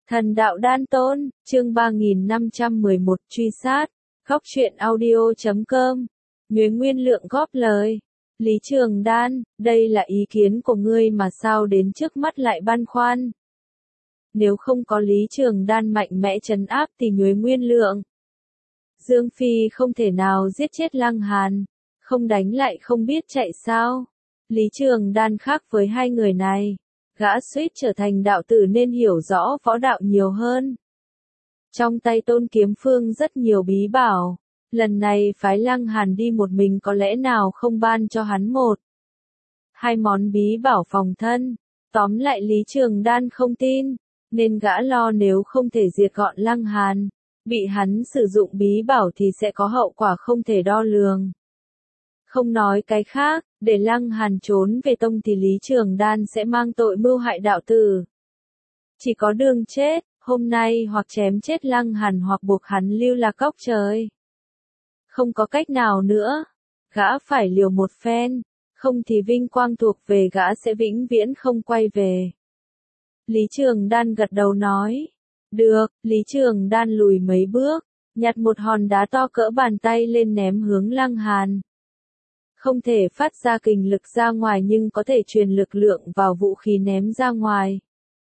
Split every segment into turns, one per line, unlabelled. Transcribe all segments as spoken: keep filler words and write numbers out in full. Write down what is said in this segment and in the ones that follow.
Thần đạo đan tôn, chương ba nghìn năm trăm mười một truy sát, góc truyện audio chấm com, Nhuế Nguyên Lượng góp lời. Lý Trường Đan, đây là ý kiến của ngươi mà sao đến trước mắt lại băn khoăn. Nếu không có Lý Trường Đan mạnh mẽ trấn áp thì Nhuế Nguyên Lượng, Dương Phi không thể nào giết chết Lăng Hàn, không đánh lại không biết chạy sao. Lý Trường Đan khác với hai người này. Gã suýt trở thành đạo tử nên hiểu rõ võ đạo nhiều hơn. Trong tay Tôn Kiếm Phương rất nhiều bí bảo. Lần này phái Lăng Hàn đi một mình có lẽ nào không ban cho hắn một hai món bí bảo phòng thân. Tóm lại Lý Trường Đan không tin, nên gã lo nếu không thể diệt gọn Lăng Hàn, bị hắn sử dụng bí bảo thì sẽ có hậu quả không thể đo lường. Không nói cái khác, để Lăng Hàn trốn về tông thì Lý Trường Đan sẽ mang tội mưu hại đạo tử. Chỉ có đường chết, hôm nay hoặc chém chết Lăng Hàn hoặc buộc hắn lưu lạc cốc trời. Không có cách nào nữa, gã phải liều một phen, không thì vinh quang thuộc về gã sẽ vĩnh viễn không quay về. Lý Trường Đan gật đầu nói, được. Lý Trường Đan lùi mấy bước, nhặt một hòn đá to cỡ bàn tay lên ném hướng Lăng Hàn. Không thể phát ra kình lực ra ngoài nhưng có thể truyền lực lượng vào vũ khí ném ra ngoài.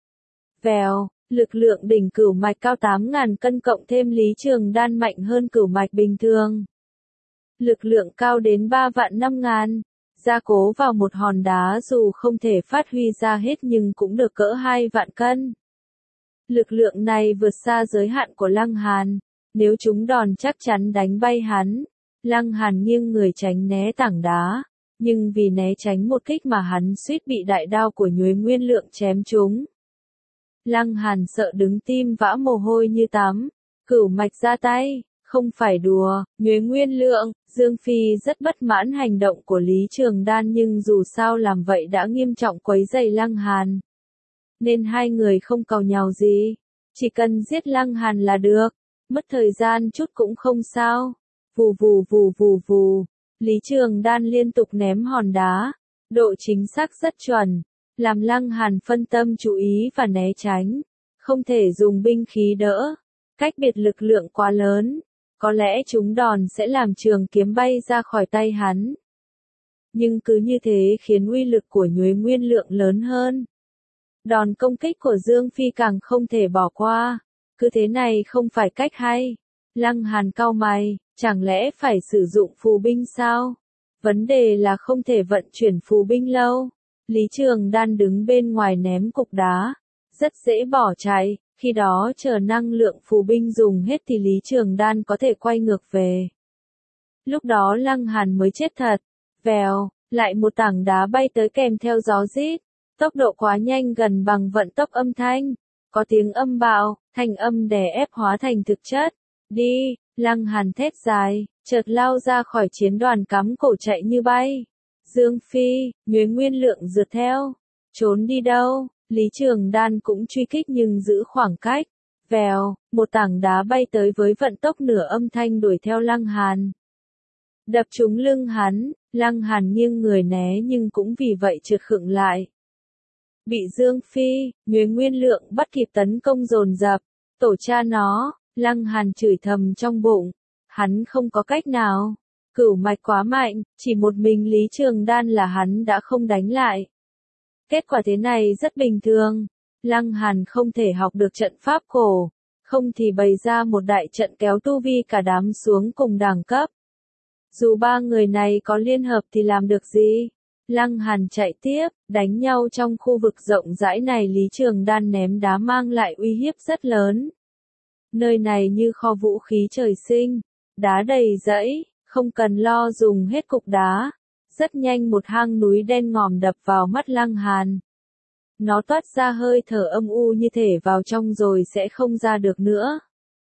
Vèo, lực lượng đỉnh cửu mạch cao tám nghìn cân cộng thêm Lý Trường Đan mạnh hơn cửu mạch bình thường. Lực lượng cao đến ba vạn năm ngàn, gia cố vào một hòn đá dù không thể phát huy ra hết nhưng cũng được cỡ hai vạn cân. Lực lượng này vượt xa giới hạn của Lăng Hàn, nếu chúng đòn chắc chắn đánh bay hắn. Lăng Hàn nghiêng người tránh né tảng đá, nhưng vì né tránh một kích mà hắn suýt bị đại đao của Nhuế Nguyên Lượng chém trúng. Lăng Hàn sợ đứng tim vã mồ hôi như tắm, cửu mạch ra tay, không phải đùa. Nhuế Nguyên Lượng, Dương Phi rất bất mãn hành động của Lý Trường Đan nhưng dù sao làm vậy đã nghiêm trọng quấy rầy Lăng Hàn. Nên hai người không càu nhàu gì, chỉ cần giết Lăng Hàn là được, mất thời gian chút cũng không sao. Vù vù vù vù vù, Lý Trường Đan liên tục ném hòn đá, độ chính xác rất chuẩn, làm Lăng Hàn phân tâm chú ý và né tránh, không thể dùng binh khí đỡ, cách biệt lực lượng quá lớn, có lẽ chúng đòn sẽ làm trường kiếm bay ra khỏi tay hắn. Nhưng cứ như thế khiến uy lực của Nhuế Nguyên Lượng lớn hơn. Đòn công kích của Dương Phi càng không thể bỏ qua, cứ thế này không phải cách hay. Lăng Hàn cau mày, chẳng lẽ phải sử dụng phù binh sao? Vấn đề là không thể vận chuyển phù binh lâu. Lý Trường Đan đứng bên ngoài ném cục đá, rất dễ bỏ chạy, khi đó chờ năng lượng phù binh dùng hết thì Lý Trường Đan có thể quay ngược về. Lúc đó Lăng Hàn mới chết thật. Vèo, lại một tảng đá bay tới kèm theo gió rít, tốc độ quá nhanh gần bằng vận tốc âm thanh, có tiếng âm bạo, thanh âm đè ép hóa thành thực chất. Đi, Lăng Hàn thét dài, chợt lao ra khỏi chiến đoàn cắm cổ chạy như bay. Dương Phi, Nhuế Nguyên Lượng rượt theo. Trốn đi đâu? Lý Trường Đan cũng truy kích nhưng giữ khoảng cách. Vèo, một tảng đá bay tới với vận tốc nửa âm thanh đuổi theo Lăng Hàn. Đập trúng lưng hắn, Lăng Hàn nghiêng người né nhưng cũng vì vậy trượt khựng lại. Bị Dương Phi, Nhuế Nguyên Lượng bắt kịp tấn công dồn dập, tổ cha nó. Lăng Hàn chửi thầm trong bụng, hắn không có cách nào, cửu mạch quá mạnh, chỉ một mình Lý Trường Đan là hắn đã không đánh lại. Kết quả thế này rất bình thường, Lăng Hàn không thể học được trận pháp cổ, không thì bày ra một đại trận kéo tu vi cả đám xuống cùng đẳng cấp. Dù ba người này có liên hợp thì làm được gì? Lăng Hàn chạy tiếp, đánh nhau trong khu vực rộng rãi này Lý Trường Đan ném đá mang lại uy hiếp rất lớn. Nơi này như kho vũ khí trời sinh, đá đầy rẫy, không cần lo dùng hết cục đá. Rất nhanh một hang núi đen ngòm đập vào mắt Lăng Hàn. Nó toát ra hơi thở âm u như thể vào trong rồi sẽ không ra được nữa.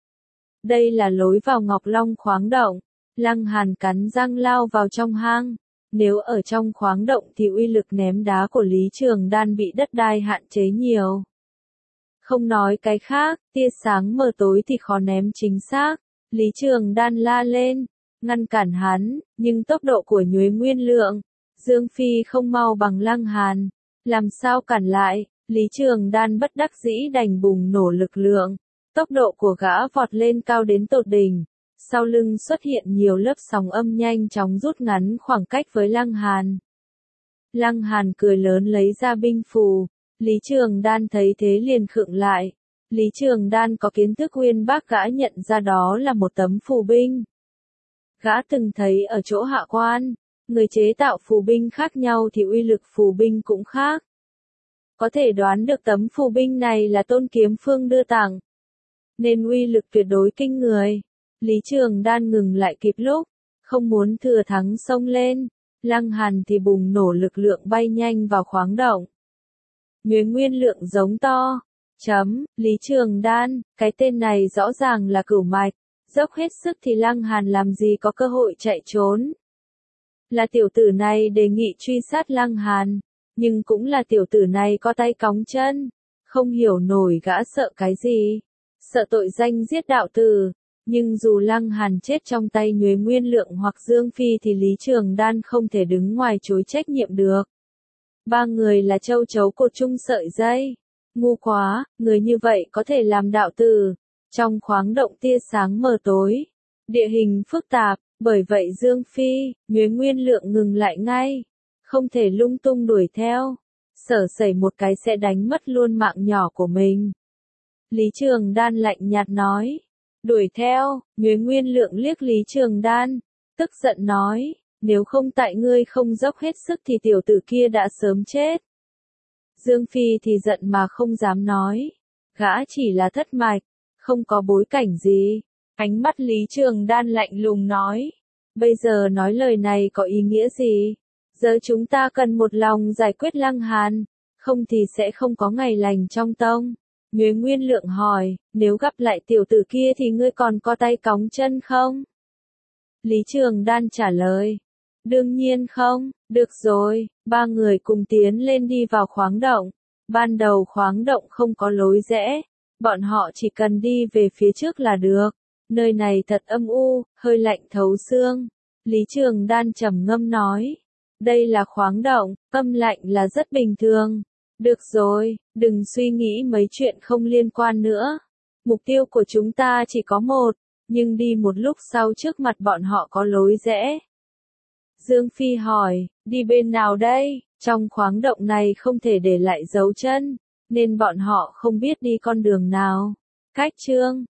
Đây là lối vào Ngọc Long khoáng động. Lăng Hàn cắn răng lao vào trong hang. Nếu ở trong khoáng động thì uy lực ném đá của Lý Trường Đan bị đất đai hạn chế nhiều. Không nói cái khác, tia sáng mờ tối thì khó ném chính xác. Lý Trường Đan la lên, ngăn cản hắn, nhưng tốc độ của Nhuế Nguyên Lượng, Dương Phi không mau bằng Lăng Hàn. Làm sao cản lại? Lý Trường Đan bất đắc dĩ đành bùng nổ lực lượng. Tốc độ của gã vọt lên cao đến tột đỉnh. Sau lưng xuất hiện nhiều lớp sóng âm nhanh chóng rút ngắn khoảng cách với Lăng Hàn. Lăng Hàn cười lớn lấy ra binh phù. Lý Trường Đan thấy thế liền khựng lại. Lý Trường Đan có kiến thức uyên bác, gã nhận ra đó là một tấm phù binh. Gã từng thấy ở chỗ Hạ Quan, người chế tạo phù binh khác nhau thì uy lực phù binh cũng khác. Có thể đoán được tấm phù binh này là Tôn Kiếm Phương đưa tặng, nên uy lực tuyệt đối kinh người. Lý Trường Đan ngừng lại kịp lúc, không muốn thừa thắng xông lên. Lăng Hàn thì bùng nổ lực lượng bay nhanh vào khoáng động. Nhuế Nguyên Lượng giống to. Chấm, Lý Trường Đan, cái tên này rõ ràng là cửu mạch. Dốc hết sức thì Lăng Hàn làm gì có cơ hội chạy trốn. Là tiểu tử này đề nghị truy sát Lăng Hàn, nhưng cũng là tiểu tử này có tay cóng chân. Không hiểu nổi gã sợ cái gì. Sợ tội danh giết đạo tử. Nhưng dù Lăng Hàn chết trong tay Nhuế Nguyên Lượng hoặc Dương Phi thì Lý Trường Đan không thể đứng ngoài chối trách nhiệm được. Ba người là châu chấu cột chung sợi dây. Ngu quá, người như vậy có thể làm đạo tử. Trong khoáng động tia sáng mờ tối, địa hình phức tạp, bởi vậy Dương Phi, Nhuế Nguyên Lượng ngừng lại ngay. Không thể lung tung đuổi theo. Sở sẩy một cái sẽ đánh mất luôn mạng nhỏ của mình. Lý Trường Đan lạnh nhạt nói. Đuổi theo, Nhuế Nguyên Lượng liếc Lý Trường Đan, tức giận nói, nếu không tại ngươi không dốc hết sức thì tiểu tử kia đã sớm chết. Dương Phi thì giận mà không dám nói, gã chỉ là thất mạch, không có bối cảnh gì. Ánh mắt Lý Trường Đan lạnh lùng nói, bây giờ nói lời này có ý nghĩa gì? Giờ chúng ta cần một lòng giải quyết Lăng Hàn, không thì sẽ không có ngày lành trong tông. Nhuế Nguyên Lượng hỏi, nếu gặp lại tiểu tử kia thì ngươi còn có tay cóng chân không? Lý Trường Đan trả lời, đương nhiên không. Được rồi, ba người cùng tiến lên đi vào khoáng động. Ban đầu khoáng động không có lối rẽ, bọn họ chỉ cần đi về phía trước là được. Nơi này thật âm u, hơi lạnh thấu xương. Lý Trường Đan trầm ngâm nói, đây là khoáng động, âm lạnh là rất bình thường. Được rồi, đừng suy nghĩ mấy chuyện không liên quan nữa. Mục tiêu của chúng ta chỉ có một, nhưng đi một lúc sau trước mặt bọn họ có lối rẽ. Dương Phi hỏi, đi bên nào đây? Trong khoáng động này không thể để lại dấu chân, nên bọn họ không biết đi con đường nào. Cách chương